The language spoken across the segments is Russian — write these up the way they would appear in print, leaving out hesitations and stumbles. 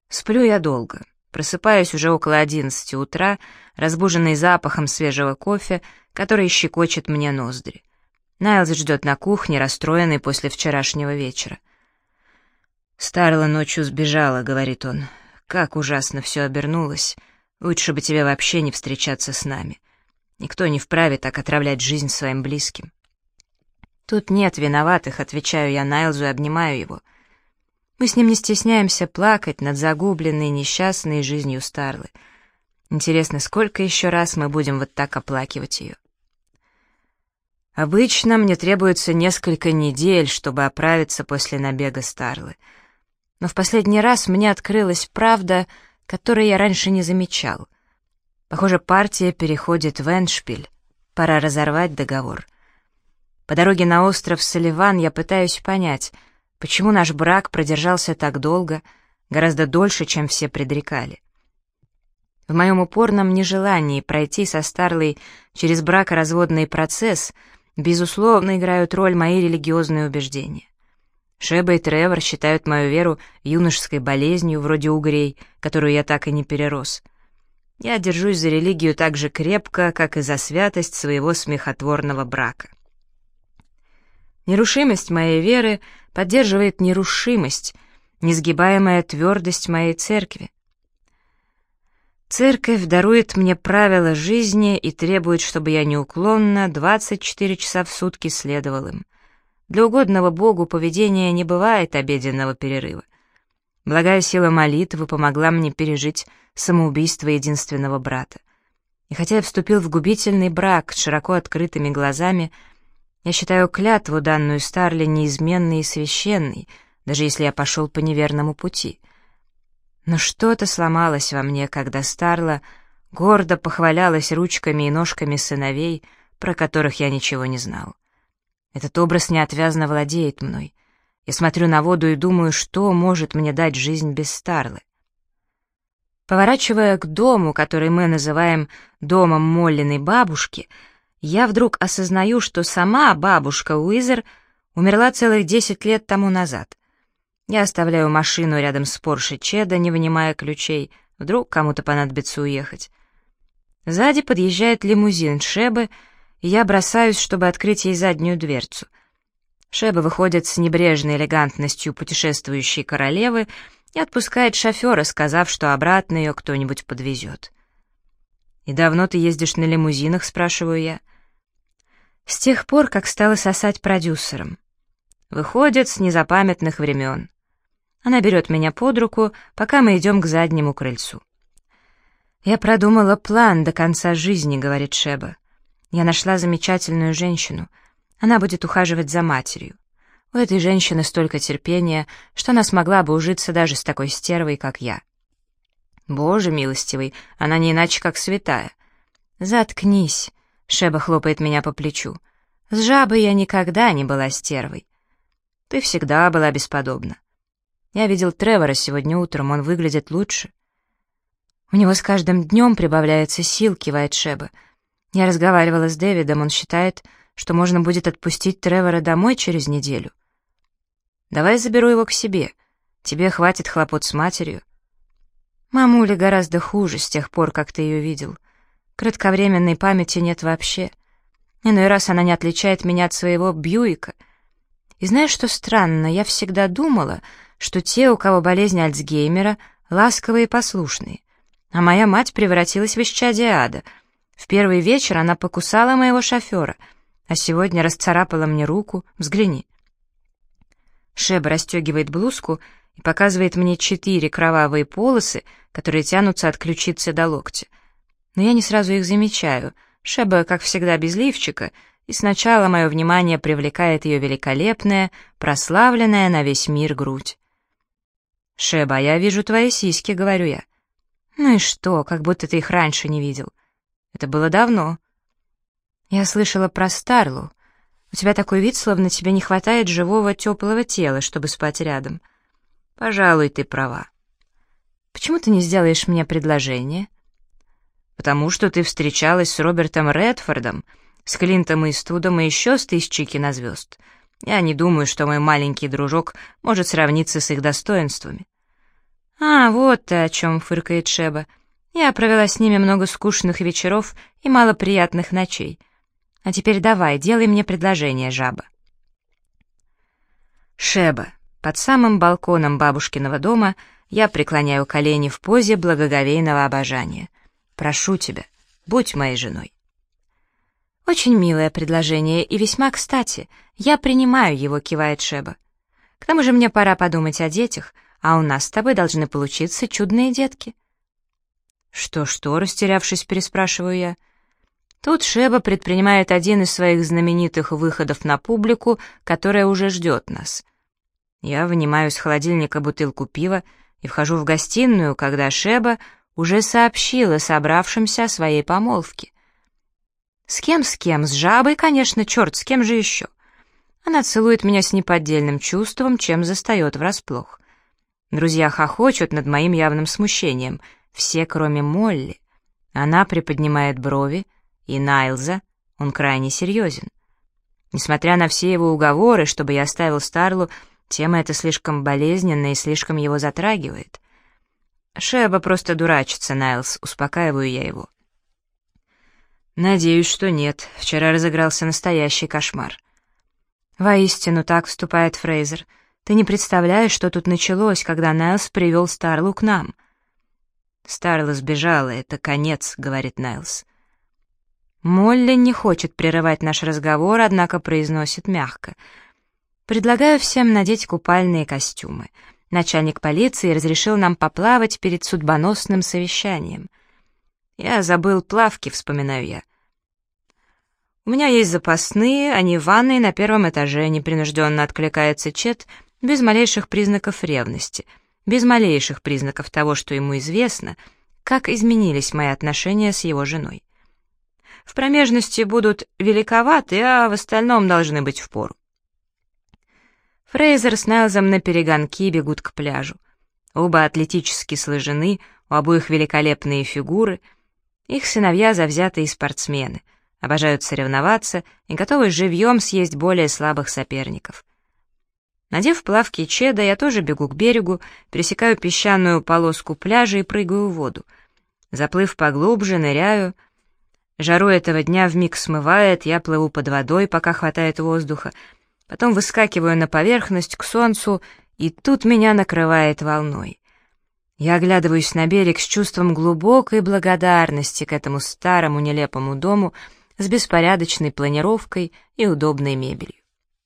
Сплю я долго. Просыпаюсь уже около 11 утра, разбуженный запахом свежего кофе, который щекочет мне ноздри. Найлз ждет на кухне, расстроенный после вчерашнего вечера. «Старла ночью сбежала», — говорит он. «Как ужасно все обернулось. Лучше бы тебе вообще не встречаться с нами. Никто не вправе так отравлять жизнь своим близким». «Тут нет виноватых», — отвечаю я Найлзу и обнимаю его. Мы с ним не стесняемся плакать над загубленной, несчастной жизнью Старлы. Интересно, сколько еще раз мы будем вот так оплакивать ее? Обычно мне требуется несколько недель, чтобы оправиться после набега Старлы. Но в последний раз мне открылась правда, которую я раньше не замечал. Похоже, партия переходит в эндшпиль. Пора разорвать договор. По дороге на остров Салливан я пытаюсь понять, почему наш брак продержался так долго, гораздо дольше, чем все предрекали. В моем упорном нежелании пройти со Старлой через бракоразводный процесс безусловно играют роль мои религиозные убеждения. Шеба и Тревор считают мою веру юношеской болезнью, вроде угрей, которую я так и не перерос. Я держусь за религию так же крепко, как и за святость своего смехотворного брака. Нерушимость моей веры поддерживает нерушимость, несгибаемая твердость моей церкви. Церковь дарует мне правила жизни и требует, чтобы я неуклонно 24 часа в сутки следовал им. Для угодного Богу поведения не бывает обеденного перерыва. Благая сила молитвы помогла мне пережить самоубийство единственного брата. И хотя я вступил в губительный брак с широко открытыми глазами, я считаю клятву, данную Старле, неизменной и священной, даже если я пошел по неверному пути. Но что-то сломалось во мне, когда Старла гордо похвалялась ручками и ножками сыновей, про которых я ничего не знал. Этот образ неотвязно владеет мной. Я смотрю на воду и думаю, что может мне дать жизнь без Старлы. Поворачивая к дому, который мы называем домом Моллиной бабушки, я вдруг осознаю, что сама бабушка Уизер умерла целых 10 лет тому назад. Я оставляю машину рядом с Порше Чеда, не вынимая ключей, вдруг кому-то понадобится уехать. Сзади подъезжает лимузин Шебы, и я бросаюсь, чтобы открыть ей заднюю дверцу. Шеба выходит с небрежной элегантностью путешествующей королевы и отпускает шофера, сказав, что обратно ее кто-нибудь подвезет. «И давно ты ездишь на лимузинах?» — спрашиваю я. «С тех пор, как стала сосать продюсером. Выходит, с незапамятных времен». Она берет меня под руку, пока мы идем к заднему крыльцу. «Я продумала план до конца жизни», — говорит Шеба. «Я нашла замечательную женщину. Она будет ухаживать за матерью. У этой женщины столько терпения, что она смогла бы ужиться даже с такой стервой, как я». «Боже милостивый, она не иначе, как святая». «Заткнись», — Шеба хлопает меня по плечу. «С жабой я никогда не была стервой». «Ты всегда была бесподобна. Я видел Тревора сегодня утром, он выглядит лучше». «У него с каждым днем прибавляется сил», — кивает Шеба. «Я разговаривала с Дэвидом, он считает, что можно будет отпустить Тревора домой через неделю». «Давай заберу его к себе. Тебе хватит хлопот с матерью». «Мамуле гораздо хуже с тех пор, как ты ее видел. Кратковременной памяти нет вообще. Иной раз она не отличает меня от своего Бьюика. И знаешь, что странно, я всегда думала, что те, у кого болезнь Альцгеймера, ласковые и послушные. А моя мать превратилась в исчадие ада. В первый вечер она покусала моего шофера, а сегодня расцарапала мне руку. Взгляни». Шеба расстегивает блузку и показывает мне 4 кровавые полосы, которые тянутся от ключицы до локтя. Но я не сразу их замечаю. Шеба, как всегда, без лифчика, и сначала мое внимание привлекает ее великолепная, прославленная на весь мир грудь. «Шеба, я вижу твои сиськи», — говорю я. «Ну и что, как будто ты их раньше не видел?» «Это было давно». «Я слышала про Старлу. У тебя такой вид, словно тебе не хватает живого, теплого тела, чтобы спать рядом». «Пожалуй, ты права». «Почему ты не сделаешь мне предложение?» «Потому что ты встречалась с Робертом Редфордом, с Клинтом Иствудом и еще с 1000 кинозвезд. Я не думаю, что мой маленький дружок может сравниться с их достоинствами». вот ты о чем», — фыркает Шеба. «Я провела с ними много скучных вечеров и мало приятных ночей. А теперь давай, делай мне предложение, жаба». Шеба. Под самым балконом бабушкиного дома я преклоняю колени в позе благоговейного обожания. «Прошу тебя, будь моей женой». «Очень милое предложение и весьма кстати. Я принимаю его», — кивает Шеба. «К тому же мне пора подумать о детях, а у нас с тобой должны получиться чудные детки». «Что-что?» — растерявшись, переспрашиваю я. Тут Шеба предпринимает один из своих знаменитых выходов на публику, которая уже ждет нас. Я вынимаю из холодильника бутылку пива и вхожу в гостиную, когда Шеба уже сообщила собравшимся о своей помолвке. С кем? С жабой, конечно, черт, с кем же еще? Она целует меня с неподдельным чувством, чем застает врасплох. Друзья хохочут над моим явным смущением, все, кроме Молли. Она приподнимает брови, и Найлза, он крайне серьезен. Несмотря на все его уговоры, чтобы я оставил Старлу, тема эта слишком болезненная и слишком его затрагивает. «Шеба просто дурачится, Найлз», — успокаиваю я его. «Надеюсь, что нет. Вчера разыгрался настоящий кошмар». «Воистину, так вступает Фрейзер. Ты не представляешь, что тут началось, когда Найлз привел Старлу к нам». «Старла сбежала, это конец», — говорит Найлз. Молли не хочет прерывать наш разговор, однако произносит мягко. «Предлагаю всем надеть купальные костюмы. Начальник полиции разрешил нам поплавать перед судьбоносным совещанием». «Я забыл плавки», — вспоминаю я. «У меня есть запасные, они в ванной на первом этаже», — непринужденно откликается Чет, без малейших признаков ревности, без малейших признаков того, что ему известно, как изменились мои отношения с его женой. В промежности будут великоваты, а в остальном должны быть впору. Фрейзер с Найлзом на перегонки бегут к пляжу. Оба атлетически сложены, у обоих великолепные фигуры. Их сыновья завзятые спортсмены, обожают соревноваться и готовы живьем съесть более слабых соперников. Надев плавки Чеда, я тоже бегу к берегу, пересекаю песчаную полоску пляжа и прыгаю в воду. Заплыв поглубже, ныряю. Жару этого дня вмиг смывает, я плыву под водой, пока хватает воздуха, потом выскакиваю на поверхность к солнцу, и тут меня накрывает волной. Я оглядываюсь на берег с чувством глубокой благодарности к этому старому нелепому дому с беспорядочной планировкой и удобной мебелью.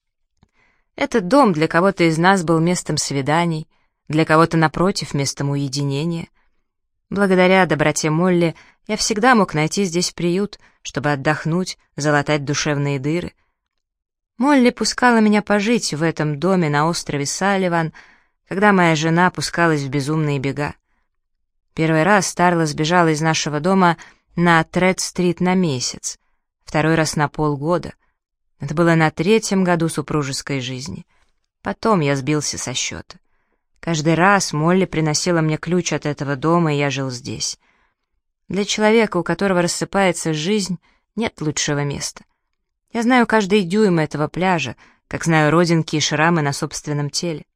Этот дом для кого-то из нас был местом свиданий, для кого-то, напротив, местом уединения. Благодаря доброте Молли я всегда мог найти здесь приют, чтобы отдохнуть, залатать душевные дыры. Молли пускала меня пожить в этом доме на острове Салливан, когда моя жена пускалась в безумные бега. Первый раз Старла сбежала из нашего дома на Тред-стрит на месяц, второй раз на полгода. Это было на 3-м году супружеской жизни. Потом я сбился со счета. Каждый раз Молли приносила мне ключ от этого дома, и я жил здесь. Для человека, у которого рассыпается жизнь, нет лучшего места. Я знаю каждый дюйм этого пляжа, как знаю родинки и шрамы на собственном теле.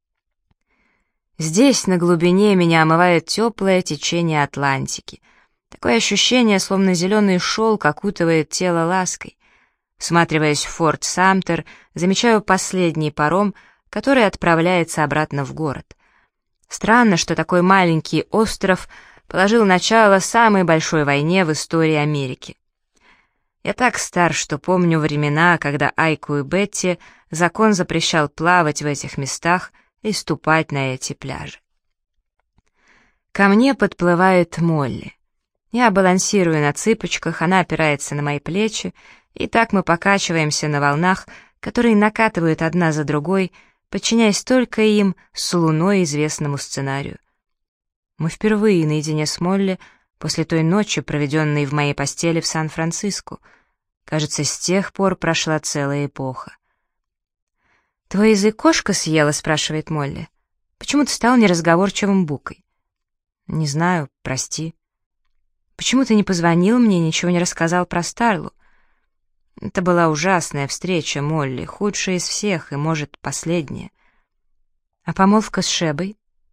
Здесь, на глубине, меня омывает теплое течение Атлантики. Такое ощущение, словно зеленый шелк окутывает тело лаской. Всматриваясь в Форт Самтер, замечаю последний паром, который отправляется обратно в город. Странно, что такой маленький остров положил начало самой большой войне в истории Америки. Я так стар, что помню времена, когда Айку и Бетти закон запрещал плавать в этих местах и ступать на эти пляжи. Ко мне подплывает Молли. Я балансирую на цыпочках, она опирается на мои плечи, и так мы покачиваемся на волнах, которые накатывают одна за другой, подчиняясь только им с луной известному сценарию. Мы впервые наедине с Молли после той ночи, проведенной в моей постели в Сан-Франциско. Кажется, с тех пор прошла целая эпоха. «Твой язык кошка съела?» — спрашивает Молли. «Почему ты стал неразговорчивым букой?» «Не знаю, прости». «Почему ты не позвонил мне и ничего не рассказал про Старлу?» «Это была ужасная встреча, Молли, худшая из всех и, может, последняя». «А помолвка с Шебой?»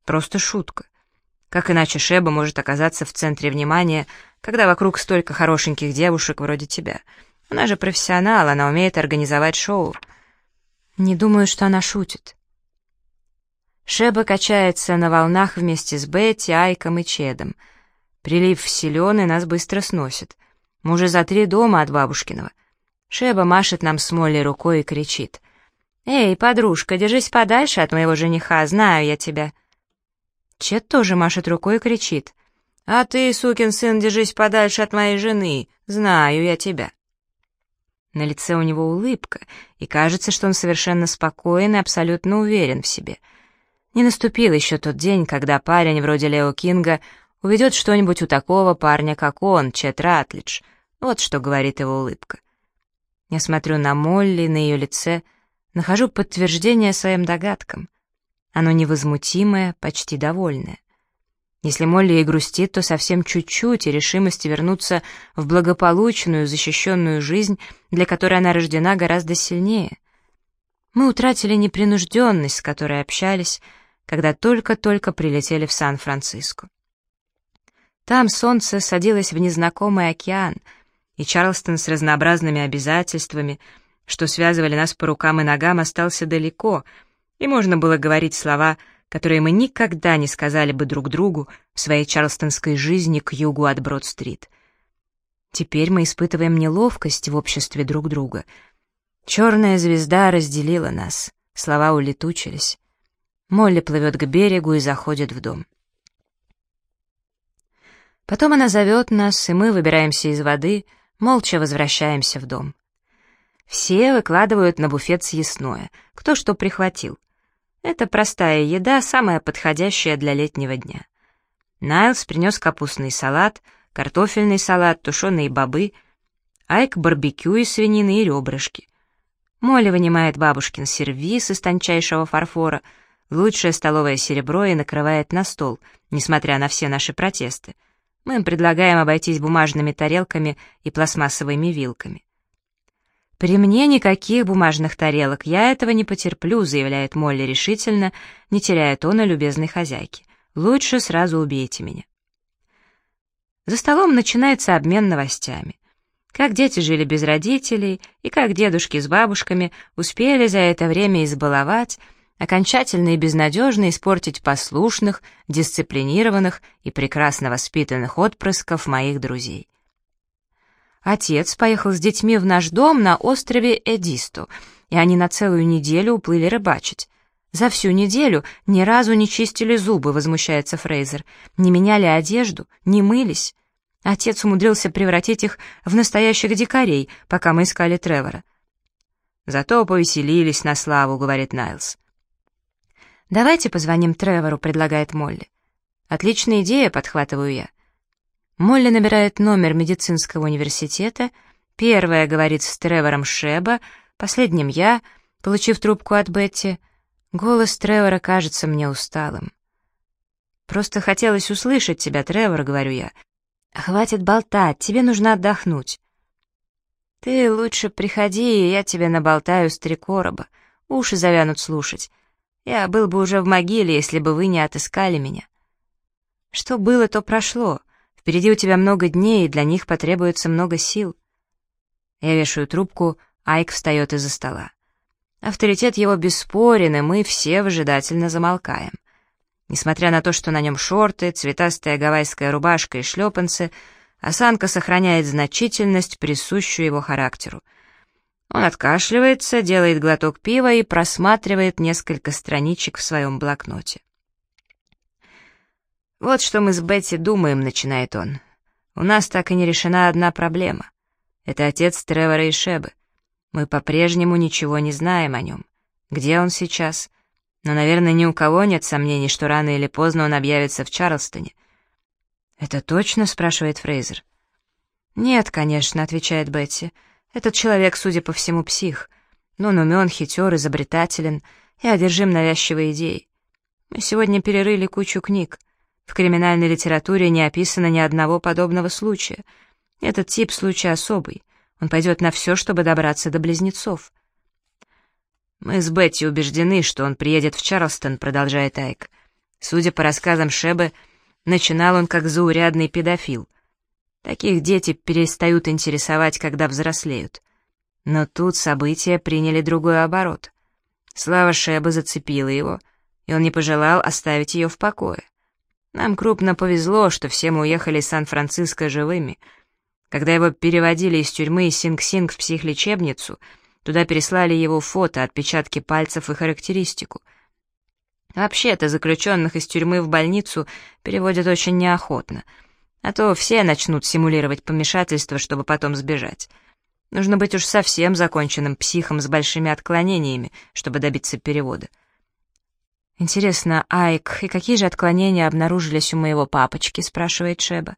Просто шутка. Как иначе Шеба может оказаться в центре внимания, когда вокруг столько хорошеньких девушек вроде тебя? Она же профессионал, она умеет организовать шоу. Не думаю, что она шутит. Шеба качается на волнах вместе с Бетти, Айком и Чедом. Прилив силен, и нас быстро сносит. Мы уже за 3 дома от бабушкиного. Шеба машет нам с Молли рукой и кричит: «Эй, подружка, держись подальше от моего жениха, знаю я тебя». Чед тоже машет рукой и кричит: «А ты, сукин сын, держись подальше от моей жены, знаю я тебя». На лице у него улыбка, и кажется, что он совершенно спокоен и абсолютно уверен в себе. Не наступил еще тот день, когда парень вроде Лео Кинга уведет что-нибудь у такого парня, как он, Чед Ратлидж. Вот что говорит его улыбка. Я смотрю на Молли, на ее лице, нахожу подтверждение своим догадкам. Оно невозмутимое, почти довольное. Если Молли и грустит, то совсем чуть-чуть, и решимости вернуться в благополучную, защищенную жизнь, для которой она рождена, гораздо сильнее. Мы утратили непринужденность, с которой общались, когда только-только прилетели в Сан-Франциско. Там солнце садилось в незнакомый океан, и Чарльстон с разнообразными обязательствами, что связывали нас по рукам и ногам, остался далеко, и можно было говорить слова, которые мы никогда не сказали бы друг другу в своей чарльстонской жизни к югу от Брод-стрит. Теперь мы испытываем неловкость в обществе друг друга. Черная звезда разделила нас, слова улетучились. Молли плывет к берегу и заходит в дом. Потом она зовет нас, и мы выбираемся из воды, молча возвращаемся в дом. Все выкладывают на буфет съестное, кто что прихватил. Это простая еда, самая подходящая для летнего дня. Найлс принес капустный салат, картофельный салат, тушеные бобы, Айк барбекю из свинины и ребрышки. Молли вынимает бабушкин сервиз из тончайшего фарфора, лучшее столовое серебро, и накрывает на стол, несмотря на все наши протесты. Мы им предлагаем обойтись бумажными тарелками и пластмассовыми вилками. «При мне никаких бумажных тарелок, я этого не потерплю», заявляет Молли решительно, не теряя тона любезной хозяйки. «Лучше сразу убейте меня». За столом начинается обмен новостями. Как дети жили без родителей, и как дедушки с бабушками успели за это время избаловать, окончательно и безнадежно испортить послушных, дисциплинированных и прекрасно воспитанных отпрысков моих друзей. Отец поехал с детьми в наш дом на острове Эдисто, и они на целую неделю уплыли рыбачить. За всю неделю ни разу не чистили зубы, возмущается Фрейзер, не меняли одежду, не мылись. Отец умудрился превратить их в настоящих дикарей, пока мы искали Тревора. «Зато повеселились на славу», — говорит Найлс. «Давайте позвоним Тревору», — предлагает Молли. «Отличная идея», — подхватываю я. Молли набирает номер медицинского университета, первая говорит с Тревором Шеба, последним я, получив трубку от Бетти. Голос Тревора кажется мне усталым. «Просто хотелось услышать тебя, Тревор», — говорю я. «Хватит болтать, тебе нужно отдохнуть». «Ты лучше приходи, и я тебе наболтаю с 3 короба. Уши завянут слушать. Я был бы уже в могиле, если бы вы не отыскали меня». «Что было, то прошло. Впереди у тебя много дней, и для них потребуется много сил». Я вешаю трубку, Айк встает из-за стола. Авторитет его бесспорен, и мы все выжидательно замолкаем. Несмотря на то, что на нем шорты, цветастая гавайская рубашка и шлепанцы, осанка сохраняет значительность, присущую его характеру. Он откашливается, делает глоток пива и просматривает несколько страничек в своем блокноте. «Вот что мы с Бетти думаем», — начинает он. «У нас так и не решена одна проблема. Это отец Тревора и Шебы. Мы по-прежнему ничего не знаем о нем. Где он сейчас? Но, наверное, ни у кого нет сомнений, что рано или поздно он объявится в Чарльстоне». «Это точно?» — спрашивает Фрейзер. «Нет, конечно», — отвечает Бетти. «Этот человек, судя по всему, псих. Но он умен, хитер, изобретателен и одержим навязчивой идеей. Мы сегодня перерыли кучу книг. В криминальной литературе не описано ни одного подобного случая. Этот тип случай особый. Он пойдет на все, чтобы добраться до близнецов». «Мы с Бетти убеждены, что он приедет в Чарльстон», — продолжает Айк. Судя по рассказам Шебы, начинал он как заурядный педофил. Таких дети перестают интересовать, когда взрослеют. Но тут события приняли другой оборот. Слава Шебы зацепила его, и он не пожелал оставить ее в покое. Нам крупно повезло, что все мы уехали из Сан-Франциско живыми. Когда его переводили из тюрьмы Синг-Синг в психлечебницу, туда переслали его фото, отпечатки пальцев и характеристику. Вообще-то заключенных из тюрьмы в больницу переводят очень неохотно, а то все начнут симулировать помешательство, чтобы потом сбежать. Нужно быть уж совсем законченным психом с большими отклонениями, чтобы добиться перевода. «Интересно, Айк, и какие же отклонения обнаружились у моего папочки?» — спрашивает Шеба.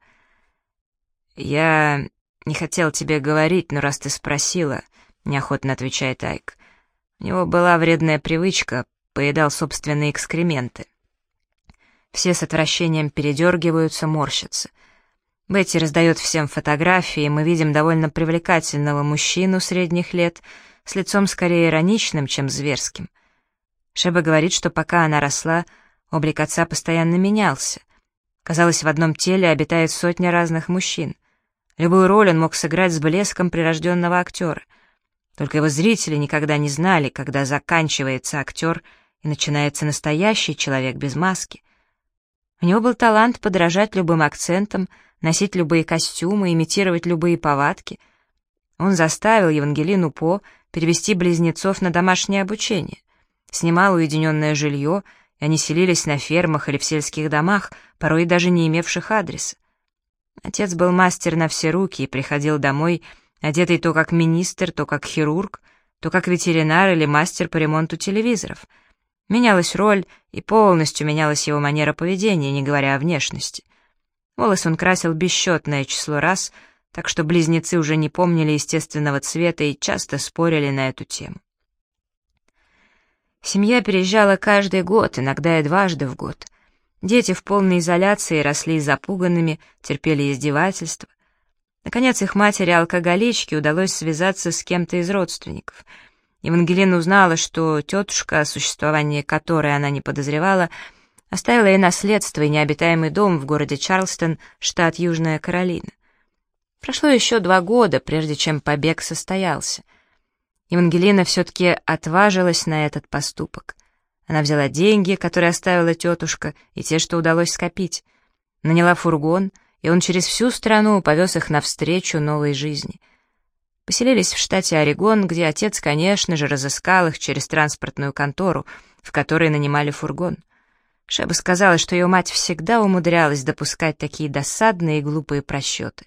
«Я не хотел тебе говорить, но раз ты спросила», — неохотно отвечает Айк. «У него была вредная привычка, поедал собственные экскременты». Все с отвращением передергиваются, морщатся. Бетти раздает всем фотографии, и мы видим довольно привлекательного мужчину средних лет, с лицом скорее ироничным, чем зверским. Шеба говорит, что пока она росла, облик отца постоянно менялся. Казалось, в одном теле обитает сотня разных мужчин. Любую роль он мог сыграть с блеском прирожденного актера. Только его зрители никогда не знали, когда заканчивается актер и начинается настоящий человек без маски. У него был талант подражать любым акцентам, носить любые костюмы, имитировать любые повадки. Он заставил Евангелину По перевести близнецов на домашнее обучение. Снимал уединенное жилье, и они селились на фермах или в сельских домах, порой даже не имевших адреса. Отец был мастер на все руки и приходил домой, одетый то как министр, то как хирург, то как ветеринар или мастер по ремонту телевизоров. Менялась роль, и полностью менялась его манера поведения, не говоря о внешности. Волосы он красил бесчетное число раз, так что близнецы уже не помнили естественного цвета и часто спорили на эту тему. Семья переезжала каждый год, иногда и дважды в год. Дети в полной изоляции росли запуганными, терпели издевательства. Наконец, их матери-алкоголичке удалось связаться с кем-то из родственников. Евангелина узнала, что тетушка, о существовании которой она не подозревала, оставила ей наследство и необитаемый дом в городе Чарльстон, штат Южная Каролина. Прошло еще 2 года, прежде чем побег состоялся. Евангелина все-таки отважилась на этот поступок. Она взяла деньги, которые оставила тетушка, и те, что удалось скопить. Наняла фургон, и он через всю страну повез их навстречу новой жизни. Поселились в штате Орегон, где отец, конечно же, разыскал их через транспортную контору, в которой нанимали фургон. Шеба сказала, что ее мать всегда умудрялась допускать такие досадные и глупые просчеты.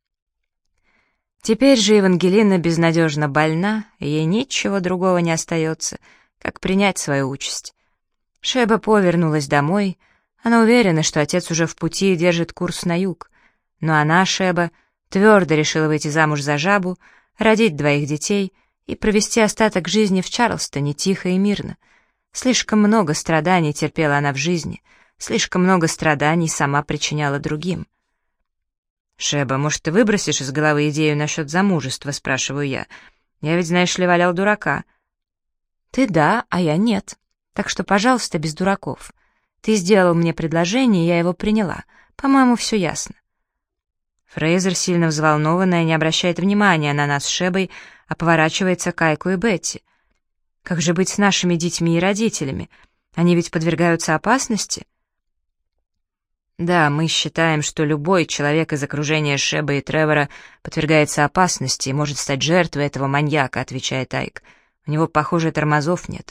Теперь же Евангелина безнадежно больна, и ей ничего другого не остается, как принять свою участь. Шеба повернулась домой. Она уверена, что отец уже в пути и держит курс на юг. Но она, Шеба, твердо решила выйти замуж за жабу, родить 2 детей и провести остаток жизни в Чарльстоне тихо и мирно. Слишком много страданий терпела она в жизни, слишком много страданий сама причиняла другим. «Шеба, может, ты выбросишь из головы идею насчет замужества?» — спрашиваю я. «Я ведь, знаешь ли, валял дурака». «Ты да, а я нет. Так что, пожалуйста, без дураков. Ты сделал мне предложение, и я его приняла. По-моему, все ясно». Фрейзер, сильно взволнованная, не обращает внимания на нас с Шебой, а поворачивается к Айку и Бетти. «Как же быть с нашими детьми и родителями? Они ведь подвергаются опасности?» «Да, мы считаем, что любой человек из окружения Шеба и Тревора подвергается опасности и может стать жертвой этого маньяка», — отвечает Айк. «У него, похоже, тормозов нет».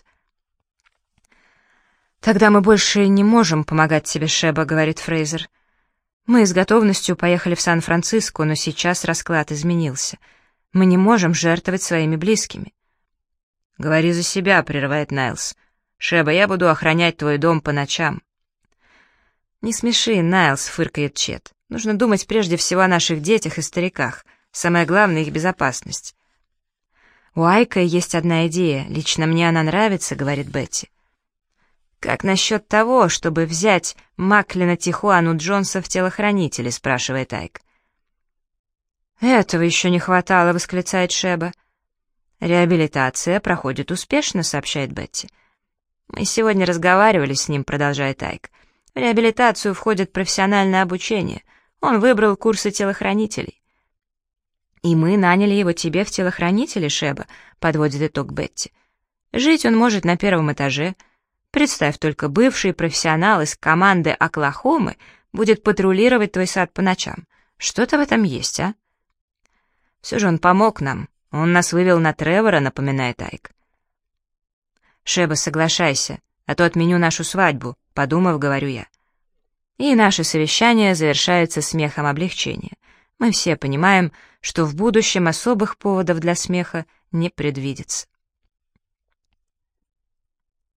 «Тогда мы больше не можем помогать тебе, Шеба», — говорит Фрейзер. «Мы с готовностью поехали в Сан-Франциско, но сейчас расклад изменился. Мы не можем жертвовать своими близкими». «Говори за себя», — прерывает Найлс. «Шеба, я буду охранять твой дом по ночам». «Не смеши, Найлс», — фыркает Чет. «Нужно думать прежде всего о наших детях и стариках. Самое главное — их безопасность». «У Айка есть одна идея. Лично мне она нравится», — говорит Бетти. «Как насчет того, чтобы взять Маклина Тихуану Джонса в телохранители?» — спрашивает Айк. «Этого еще не хватало», — восклицает Шеба. «Реабилитация проходит успешно», — сообщает Бетти. «Мы сегодня разговаривали с ним», — продолжает Айк. В реабилитацию входит профессиональное обучение. Он выбрал курсы телохранителей. «И мы наняли его тебе в телохранители, Шеба», — подводит итог Бетти. «Жить он может на первом этаже. Представь только, бывший профессионал из команды Оклахомы будет патрулировать твой сад по ночам. Что-то в этом есть, а?» «Все же он помог нам. Он нас вывел на Тревора», — напоминает Айк. «Шеба, соглашайся, а то отменю нашу свадьбу», — подумав, говорю я. И наше совещание завершается смехом облегчения. Мы все понимаем, что в будущем особых поводов для смеха не предвидится.